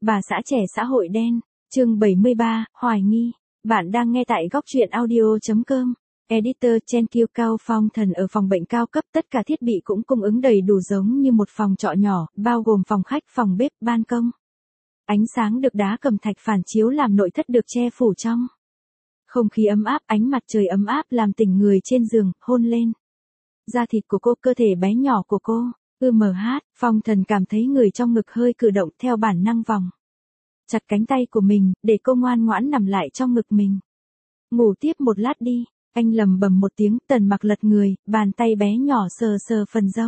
Bà xã trẻ xã hội đen, chương 73, hoài nghi. Bạn đang nghe tại góc truyện audio.com. Editor Chen Kiêu Cao Phong Thần ở phòng bệnh cao cấp, tất cả thiết bị cũng cung ứng đầy đủ giống như một phòng trọ nhỏ, bao gồm phòng khách, phòng bếp, ban công. Ánh sáng được đá cẩm thạch phản chiếu làm nội thất được che phủ trong. Không khí ấm áp, ánh mặt trời ấm áp làm tỉnh người trên giường, hôn lên. Da thịt của cô, cơ thể bé nhỏ của cô. Phong Thần cảm thấy người trong ngực hơi cử động, theo bản năng vòng chặt cánh tay của mình, để cô ngoan ngoãn nằm lại trong ngực mình. Ngủ tiếp một lát đi, anh lầm bầm một tiếng. Tần Mặc lật người, bàn tay bé nhỏ sờ sờ phần râu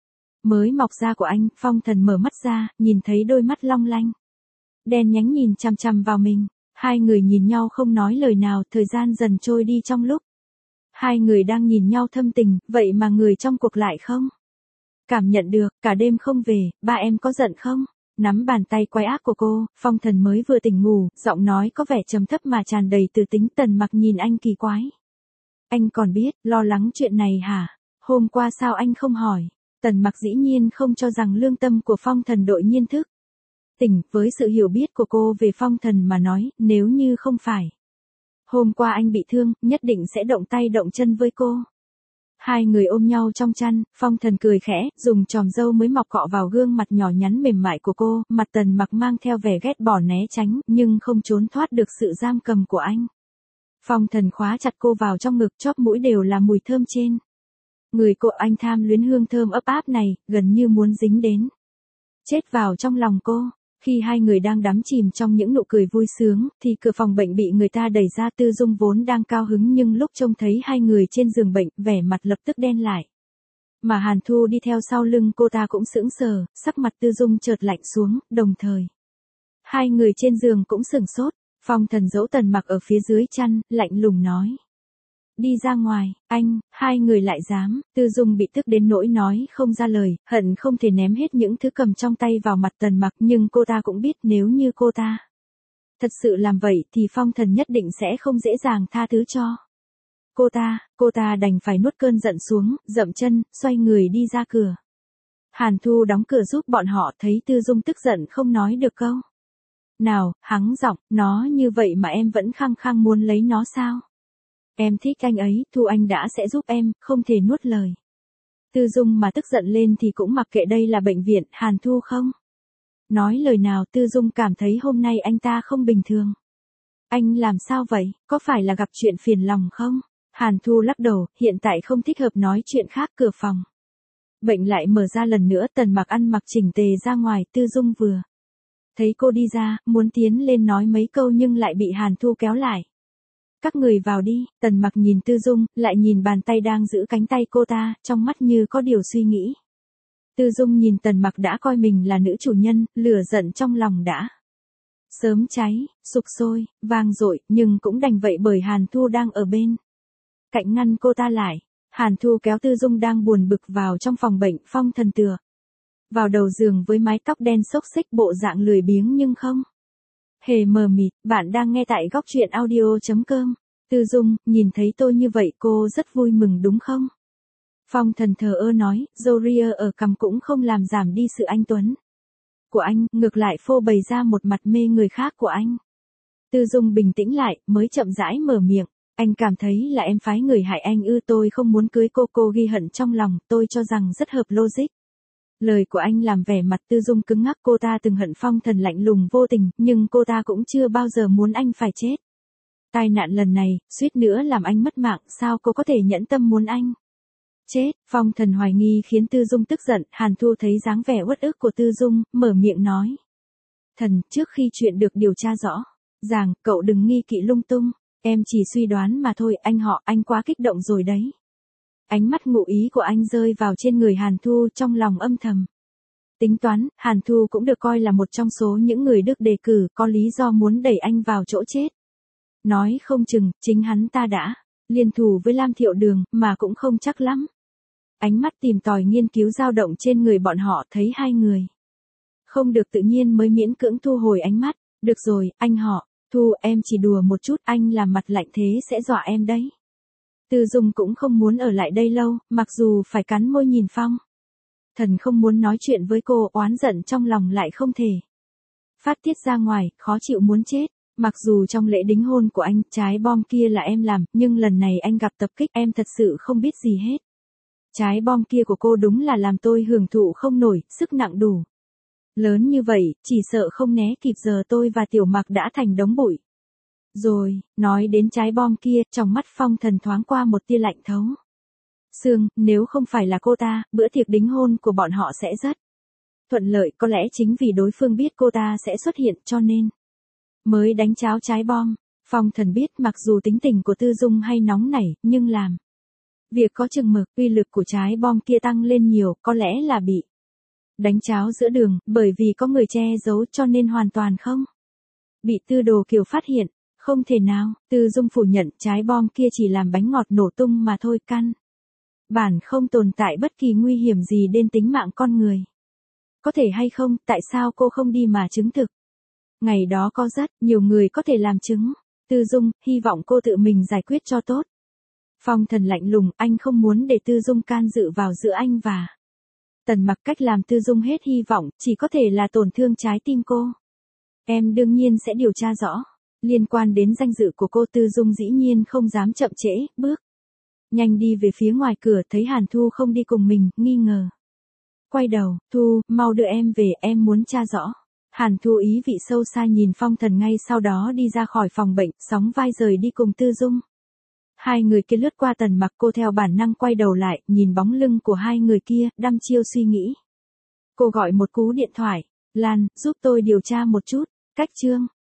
mới mọc ra của anh. Phong Thần mở mắt ra, nhìn thấy đôi mắt long lanh đen nhánh nhìn chằm chằm vào mình. Hai người nhìn nhau không nói lời nào, thời gian dần trôi đi trong lúc hai người đang nhìn nhau thâm tình, vậy mà người trong cuộc lại không cảm nhận được. Cả đêm không về, ba em có giận không? Nắm bàn tay quái ác của cô, Phong Thần mới vừa tỉnh ngủ, giọng nói có vẻ trầm thấp mà tràn đầy từ tính. Tần Mặc nhìn anh kỳ quái. Anh còn biết, lo lắng chuyện này hả? Hôm qua sao anh không hỏi? Tần Mặc dĩ nhiên không cho rằng lương tâm của Phong Thần đột nhiên thức tỉnh. Với sự hiểu biết của cô về Phong Thần mà nói, nếu như không phải hôm qua anh bị thương, nhất định sẽ động tay động chân với cô. Hai người ôm nhau trong chăn, Phong Thần cười khẽ, dùng chòm râu mới mọc cọ vào gương mặt nhỏ nhắn mềm mại của cô. Mặt Tần Mặc mang theo vẻ ghét bỏ né tránh, nhưng không trốn thoát được sự giam cầm của anh. Phong Thần khóa chặt cô vào trong ngực, chóp mũi đều là mùi thơm trên người cô. Anh tham luyến hương thơm ấp áp này, gần như muốn dính đến chết vào trong lòng cô. Khi hai người đang đắm chìm trong những nụ cười vui sướng, thì cửa phòng bệnh bị người ta đẩy ra. Tư Dung vốn đang cao hứng, nhưng lúc trông thấy hai người trên giường bệnh, vẻ mặt lập tức đen lại. Mà Hàn Thu đi theo sau lưng cô ta cũng sững sờ, sắc mặt Tư Dung chợt lạnh xuống, đồng thời hai người trên giường cũng sửng sốt. Phong Thần giấu Tần Mặc ở phía dưới chăn, lạnh lùng nói: đi ra ngoài. Anh. Hai người lại dám. Tư Dung bị tức đến nỗi nói không ra lời, hận không thể ném hết những thứ cầm trong tay vào mặt Tần Mặc. Nhưng cô ta cũng biết nếu như cô ta thật sự làm vậy thì Phong Thần nhất định sẽ không dễ dàng tha thứ cho cô ta đành phải nuốt cơn giận xuống, dậm chân, xoay người đi ra cửa. Hàn Thu đóng cửa giúp bọn họ, thấy Tư Dung tức giận không nói được câu nào, hắng giọng: nó như vậy mà em vẫn khăng khăng muốn lấy nó sao? Em thích anh ấy, Thu Anh đã sẽ giúp em, không thể nuốt lời. Tư Dung mà tức giận lên thì cũng mặc kệ đây là bệnh viện. Hàn Thu không nói lời nào. Tư Dung cảm thấy hôm nay anh ta không bình thường. Anh làm sao vậy, có phải là gặp chuyện phiền lòng không? Hàn Thu lắc đầu, hiện tại không thích hợp nói chuyện khác. Cửa phòng bệnh lại mở ra lần nữa. Tần Mặc ăn mặc chỉnh tề ra ngoài. Tư Dung vừa thấy cô đi ra, muốn tiến lên nói mấy câu nhưng lại bị Hàn Thu kéo lại. Các người vào đi. Tần Mặc nhìn Tư Dung, lại nhìn bàn tay đang giữ cánh tay cô ta, trong mắt như có điều suy nghĩ. Tư Dung nhìn Tần Mặc đã coi mình là nữ chủ nhân, lửa giận trong lòng đã sớm cháy, sục sôi, vang dội, nhưng cũng đành vậy bởi Hàn Thu đang ở bên cạnh ngăn cô ta lại. Hàn Thu kéo Tư Dung đang buồn bực vào trong phòng bệnh. Phong Thần tựa vào đầu giường với mái tóc đen xốc xích, bộ dạng lười biếng nhưng không hề mờ mịt. Bạn đang nghe tại góc truyện audio.com. Tư Dung, nhìn thấy tôi như vậy cô rất vui mừng đúng không? Phong Thần thờ ơ nói, râu ria ở cằm cũng không làm giảm đi sự anh tuấn của anh, ngược lại phô bày ra một mặt mê người khác của anh. Tư Dung bình tĩnh lại, mới chậm rãi mở miệng. Anh cảm thấy là em phái người hại anh ư? Tôi không muốn cưới cô ghi hận trong lòng, tôi cho rằng rất hợp logic. Lời của anh làm vẻ mặt Tư Dung cứng ngắc. Cô ta từng hận Phong Thần lạnh lùng vô tình, nhưng cô ta cũng chưa bao giờ muốn anh phải chết. Tai nạn lần này, suýt nữa làm anh mất mạng, sao cô có thể nhẫn tâm muốn anh chết? Phong Thần hoài nghi khiến Tư Dung tức giận. Hàn Thu thấy dáng vẻ uất ức của Tư Dung, mở miệng nói: Thần, trước khi chuyện được điều tra rõ ràng, cậu đừng nghi kỵ lung tung. Em chỉ suy đoán mà thôi. Anh quá kích động rồi đấy. Ánh mắt ngụ ý của anh rơi vào trên người Hàn Thu, trong lòng âm thầm tính toán. Hàn Thu cũng được coi là một trong số những người được đề cử, có lý do muốn đẩy anh vào chỗ chết. Nói không chừng, chính hắn ta đã liên thủ với Lam Thiệu Đường, mà cũng không chắc lắm. Ánh mắt tìm tòi nghiên cứu dao động trên người bọn họ, thấy hai người không được tự nhiên mới miễn cưỡng thu hồi ánh mắt. Được rồi, anh họ, Thu, em chỉ đùa một chút, anh làm mặt lạnh thế sẽ dọa em đấy. Tư Dung cũng không muốn ở lại đây lâu, mặc dù phải cắn môi nhìn Phong Thần không muốn nói chuyện với cô, oán giận trong lòng lại không thể phát tiết ra ngoài, khó chịu muốn chết. Mặc dù trong lễ đính hôn của anh, trái bom kia là em làm, nhưng lần này anh gặp tập kích, em thật sự không biết gì hết. Trái bom kia của cô đúng là làm tôi hưởng thụ không nổi, sức nặng đủ. Lớn như vậy, chỉ sợ không né kịp giờ tôi và Tiểu Mặc đã thành đống bụi. Rồi, nói đến trái bom kia, trong mắt Phong Thần thoáng qua một tia lạnh thấu. Sương, nếu không phải là cô ta, bữa tiệc đính hôn của bọn họ sẽ rất thuận lợi, có lẽ chính vì đối phương biết cô ta sẽ xuất hiện cho nên mới đánh cháo trái bom. Phong Thần biết mặc dù tính tình của Tư Dung hay nóng nảy, nhưng làm việc có chừng mực, uy lực của trái bom kia tăng lên nhiều, có lẽ là bị đánh cháo giữa đường, bởi vì có người che giấu cho nên hoàn toàn không bị Tư Đồ Kiều phát hiện. Không thể nào, Tư Dung phủ nhận trái bom kia chỉ làm bánh ngọt nổ tung mà thôi, căn bản không tồn tại bất kỳ nguy hiểm gì đến tính mạng con người. Có thể hay không, tại sao cô không đi mà chứng thực? Ngày đó có rất nhiều người có thể làm chứng. Tư Dung, hy vọng cô tự mình giải quyết cho tốt. Phong Thần lạnh lùng, anh không muốn để Tư Dung can dự vào giữa anh và Tần Mặc, cách làm Tư Dung hết hy vọng, chỉ có thể là tổn thương trái tim cô. Em đương nhiên sẽ điều tra rõ. Liên quan đến danh dự của cô, Tư Dung dĩ nhiên không dám chậm trễ, bước nhanh đi về phía ngoài cửa, thấy Hàn Thu không đi cùng mình, nghi ngờ. Quay đầu, Thu, mau đưa em về, em muốn tra rõ. Hàn Thu ý vị sâu xa nhìn Phong Thần, ngay sau đó đi ra khỏi phòng bệnh, sóng vai rời đi cùng Tư Dung. Hai người kia lướt qua Tần Mặc, cô theo bản năng quay đầu lại, nhìn bóng lưng của hai người kia, đăm chiêu suy nghĩ. Cô gọi một cú điện thoại. Lan, giúp tôi điều tra một chút. Cách chương